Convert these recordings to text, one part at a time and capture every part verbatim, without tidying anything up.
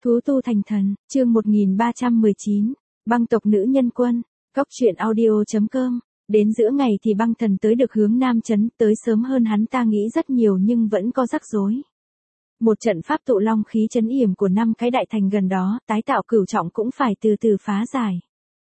Thú tu thành thần, chương một nghìn ba trăm mười chín, băng tộc nữ nhân quân, cốc truyện audio.com. Đến giữa ngày thì băng thần tới được hướng Nam Trấn, tới sớm hơn hắn ta nghĩ rất nhiều nhưng vẫn có rắc rối. Một trận pháp tụ long khí trấn yểm của năm cái đại thành gần đó, tái tạo cửu trọng cũng phải từ từ phá giải.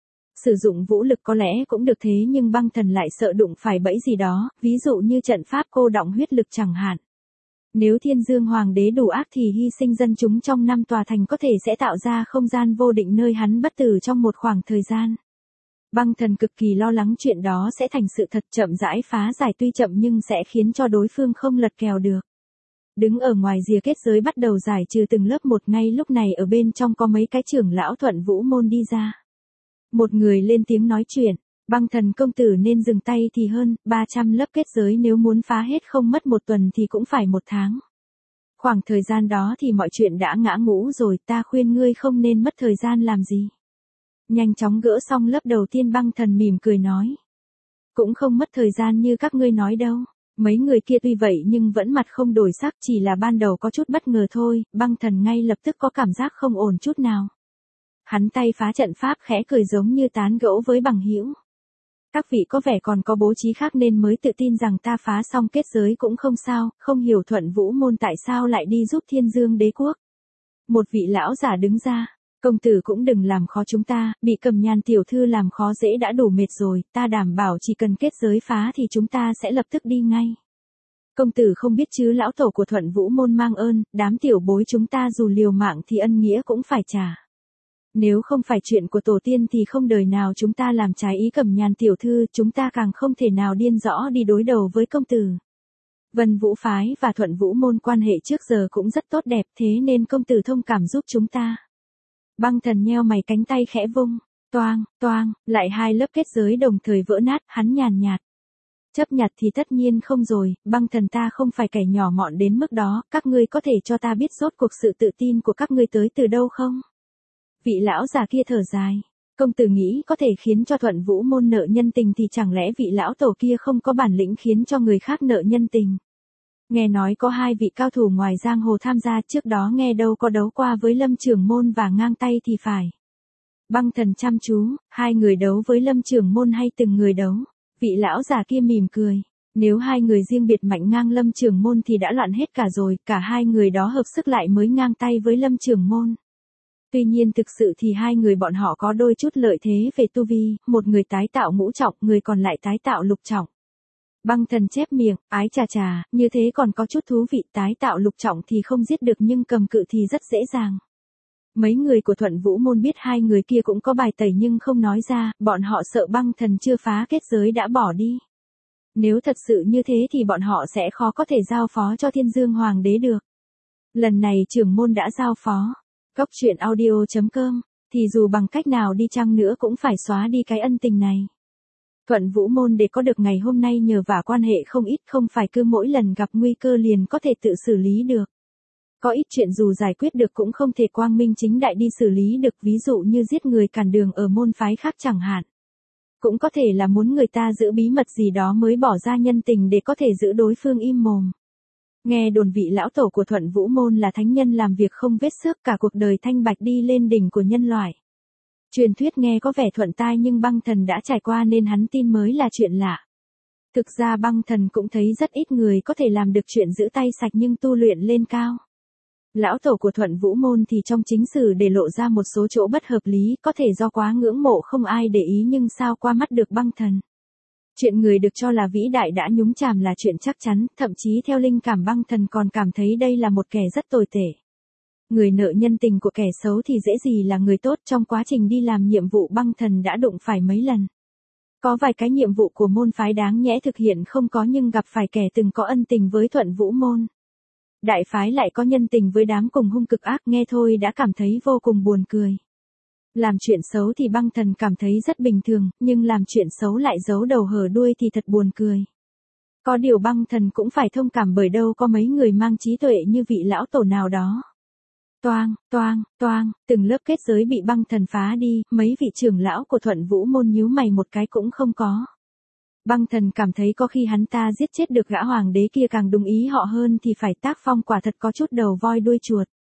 Sử dụng vũ lực có lẽ cũng được thế nhưng băng thần lại sợ đụng phải bẫy gì đó, ví dụ như trận pháp cô đọng huyết lực chẳng hạn. Nếu Thiên Dương Hoàng đế đủ ác thì hy sinh dân chúng trong năm tòa thành có thể sẽ tạo ra không gian vô định nơi hắn bất tử trong một khoảng thời gian. Băng thần cực kỳ lo lắng chuyện đó sẽ thành sự thật, chậm rãi phá giải tuy chậm nhưng sẽ khiến cho đối phương không lật kèo được. Đứng ở ngoài rìa kết giới bắt đầu giải trừ từng lớp một, ngay lúc này ở bên trong có mấy cái trưởng lão Thuận Vũ môn đi ra. Một người lên tiếng nói chuyện, băng thần công tử nên dừng tay thì hơn, ba trăm lớp kết giới nếu muốn phá hết không mất một tuần thì cũng phải một tháng. Khoảng thời gian đó thì mọi chuyện đã ngã ngũ rồi, ta khuyên ngươi không nên mất thời gian làm gì. Nhanh chóng gỡ xong lớp đầu tiên, băng thần mỉm cười nói. Cũng không mất thời gian như các ngươi nói đâu. Mấy người kia tuy vậy nhưng vẫn mặt không đổi sắc, chỉ là ban đầu có chút bất ngờ thôi, băng thần ngay lập tức có cảm giác không ổn chút nào. Hắn tay phá trận pháp khẽ cười giống như tán gẫu với bằng hữu. Các vị có vẻ còn có bố trí khác nên mới tự tin rằng ta phá xong kết giới cũng không sao, không hiểu Thuận Vũ môn tại sao lại đi giúp Thiên Dương đế quốc. Một vị lão giả đứng ra, công tử cũng đừng làm khó chúng ta, bị Cầm Nhan tiểu thư làm khó dễ đã đủ mệt rồi, ta đảm bảo chỉ cần kết giới phá thì chúng ta sẽ lập tức đi ngay. Công tử không biết chứ, lão tổ của Thuận Vũ môn mang ơn, đám tiểu bối chúng ta dù liều mạng thì ân nghĩa cũng phải trả. Nếu không phải chuyện của tổ tiên thì không đời nào chúng ta làm trái ý Cẩm Nhàn tiểu thư, chúng ta càng không thể nào điên rõ đi đối đầu với công tử. Vân Vũ phái và Thuận Vũ môn quan hệ trước giờ cũng rất tốt đẹp, thế nên công tử thông cảm giúp chúng ta. Băng thần nheo mày, cánh tay khẽ vung, toang, toang, lại hai lớp kết giới đồng thời vỡ nát, hắn nhàn nhạt. Chấp nhặt thì tất nhiên không rồi, băng thần ta không phải kẻ nhỏ mọn đến mức đó, các ngươi có thể cho ta biết rốt cuộc sự tự tin của các ngươi tới từ đâu không? Vị lão già kia thở dài, công tử nghĩ có thể khiến cho Thuận Vũ môn nợ nhân tình thì chẳng lẽ vị lão tổ kia không có bản lĩnh khiến cho người khác nợ nhân tình? Nghe nói có hai vị cao thủ ngoài giang hồ tham gia, trước đó nghe đâu có đấu qua với Lâm Trưởng Môn và ngang tay thì phải. Băng thần chăm chú, hai người đấu với Lâm Trưởng Môn hay từng người đấu? Vị lão già kia mỉm cười, nếu hai người riêng biệt mạnh ngang Lâm Trưởng Môn thì đã loạn hết cả rồi, cả hai người đó hợp sức lại mới ngang tay với Lâm Trưởng Môn. Tuy nhiên thực sự thì hai người bọn họ có đôi chút lợi thế về tu vi, một người tái tạo ngũ trọng, người còn lại tái tạo lục trọng. Băng thần chép miệng, ái chà chà, như thế còn có chút thú vị, tái tạo lục trọng thì không giết được nhưng cầm cự thì rất dễ dàng. Mấy người của Thuận Vũ môn biết hai người kia cũng có bài tẩy nhưng không nói ra, bọn họ sợ băng thần chưa phá kết giới đã bỏ đi. Nếu thật sự như thế thì bọn họ sẽ khó có thể giao phó cho Thiên Dương Hoàng đế được. Lần này trưởng môn đã giao phó. Cốc truyện audio.com, thì dù bằng cách nào đi chăng nữa cũng phải xóa đi cái ân tình này. Thuận Vũ môn để có được ngày hôm nay nhờ vả quan hệ không ít, không phải cứ mỗi lần gặp nguy cơ liền có thể tự xử lý được. Có ít chuyện dù giải quyết được cũng không thể quang minh chính đại đi xử lý được, ví dụ như giết người cản đường ở môn phái khác chẳng hạn. Cũng có thể là muốn người ta giữ bí mật gì đó mới bỏ ra nhân tình để có thể giữ đối phương im mồm. Nghe đồn vị lão tổ của Thuận Vũ môn là thánh nhân làm việc không vết xước, cả cuộc đời thanh bạch đi lên đỉnh của nhân loại. Truyền thuyết nghe có vẻ thuận tai nhưng băng thần đã trải qua nên hắn tin mới là chuyện lạ. Thực ra băng thần cũng thấy rất ít người có thể làm được chuyện giữ tay sạch nhưng tu luyện lên cao. Lão tổ của Thuận Vũ môn thì trong chính sử để lộ ra một số chỗ bất hợp lý, có thể do quá ngưỡng mộ không ai để ý nhưng sao qua mắt được băng thần. Chuyện người được cho là vĩ đại đã nhúng chàm là chuyện chắc chắn, thậm chí theo linh cảm băng thần còn cảm thấy đây là một kẻ rất tồi tệ. Người nợ nhân tình của kẻ xấu thì dễ gì là người tốt, trong quá trình đi làm nhiệm vụ băng thần đã đụng phải mấy lần. Có vài cái nhiệm vụ của môn phái đáng nhẽ thực hiện không có nhưng gặp phải kẻ từng có ân tình với Thuận Vũ môn. Đại phái lại có nhân tình với đám cùng hung cực ác, nghe thôi đã cảm thấy vô cùng buồn cười. Làm chuyện xấu thì băng thần cảm thấy rất bình thường, nhưng làm chuyện xấu lại giấu đầu hở đuôi thì thật buồn cười. Có điều băng thần cũng phải thông cảm bởi đâu có mấy người mang trí tuệ như vị lão tổ nào đó. Toang, toang, toang, từng lớp kết giới bị băng thần phá đi, mấy vị trưởng lão của Thuận Vũ môn nhíu mày một cái cũng không có. Băng thần cảm thấy có khi hắn ta giết chết được gã hoàng đế kia càng đúng ý họ hơn thì phải tác phong quả thật có chút đầu voi đuôi chuột.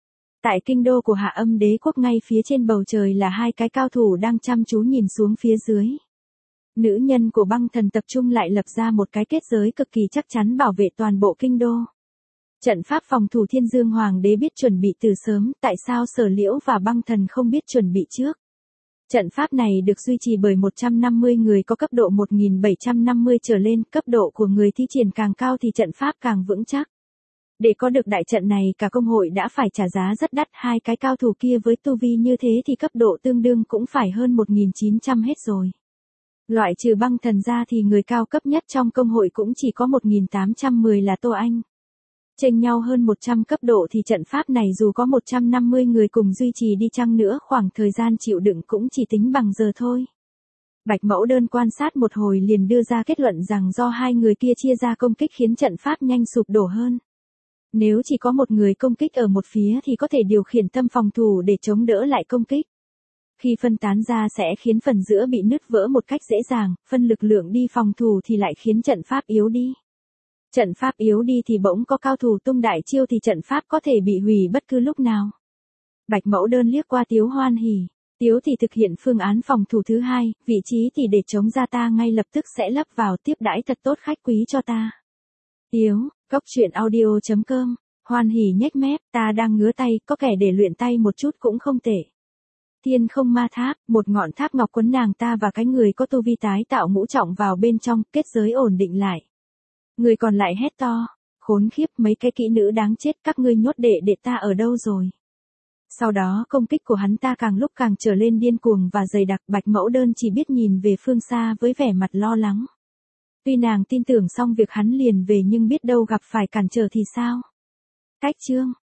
Tại kinh đô của Hạ Âm Đế quốc ngay phía trên bầu trời là hai cái cao thủ đang chăm chú nhìn xuống phía dưới. Nữ nhân của băng thần tập trung lại lập ra một cái kết giới cực kỳ chắc chắn bảo vệ toàn bộ kinh đô. Trận pháp phòng thủ Thiên Dương Hoàng đế biết chuẩn bị từ sớm, tại sao Sở Liễu và băng thần không biết chuẩn bị trước? Trận pháp này được duy trì bởi một trăm năm mươi người có cấp độ một nghìn bảy trăm năm mươi trở lên, cấp độ của người thi triển càng cao thì trận pháp càng vững chắc. Để có được đại trận này cả công hội đã phải trả giá rất đắt, hai cái cao thủ kia với tu vi như thế thì cấp độ tương đương cũng phải hơn một nghìn chín trăm hết rồi. Loại trừ băng thần ra thì người cao cấp nhất trong công hội cũng chỉ có một nghìn tám trăm mười là Tô Anh. Chênh nhau hơn một trăm cấp độ thì trận pháp này dù có một trăm năm mươi người cùng duy trì đi chăng nữa khoảng thời gian chịu đựng cũng chỉ tính bằng giờ thôi. Bạch Mẫu Đơn quan sát một hồi liền đưa ra kết luận rằng do hai người kia chia ra công kích khiến trận pháp nhanh sụp đổ hơn. Nếu chỉ có một người công kích ở một phía thì có thể điều khiển tâm phòng thủ để chống đỡ lại công kích. Khi phân tán ra sẽ khiến phần giữa bị nứt vỡ một cách dễ dàng, phân lực lượng đi phòng thủ thì lại khiến trận pháp yếu đi. Trận pháp yếu đi thì bỗng có cao thủ tung đại chiêu thì trận pháp có thể bị hủy bất cứ lúc nào. Bạch Mẫu Đơn liếc qua Tiếu Hoan Hỉ. Tiếu thì thực hiện phương án phòng thủ thứ hai, vị trí thì để chống ra ta ngay lập tức sẽ lấp vào tiếp đãi thật tốt khách quý cho ta. Tiếu, cốc truyện audio chấm com, Hoan Hỉ nhếch mép, ta đang ngứa tay, có kẻ để luyện tay một chút cũng không tệ. Thiên Không Ma Tháp, một ngọn tháp ngọc quấn nàng ta và cái người có tu vi tái tạo ngũ trọng vào bên trong, kết giới ổn định lại. Người còn lại hét to, khốn khiếp mấy cái kỹ nữ đáng chết, các ngươi nhốt đệ đệ ta ở đâu rồi? Sau đó công kích của hắn ta càng lúc càng trở lên điên cuồng và dày đặc. Bạch Mẫu Đơn chỉ biết nhìn về phương xa với vẻ mặt lo lắng. Tuy nàng tin tưởng xong việc hắn liền về nhưng biết đâu gặp phải cản trở thì sao? Cách chương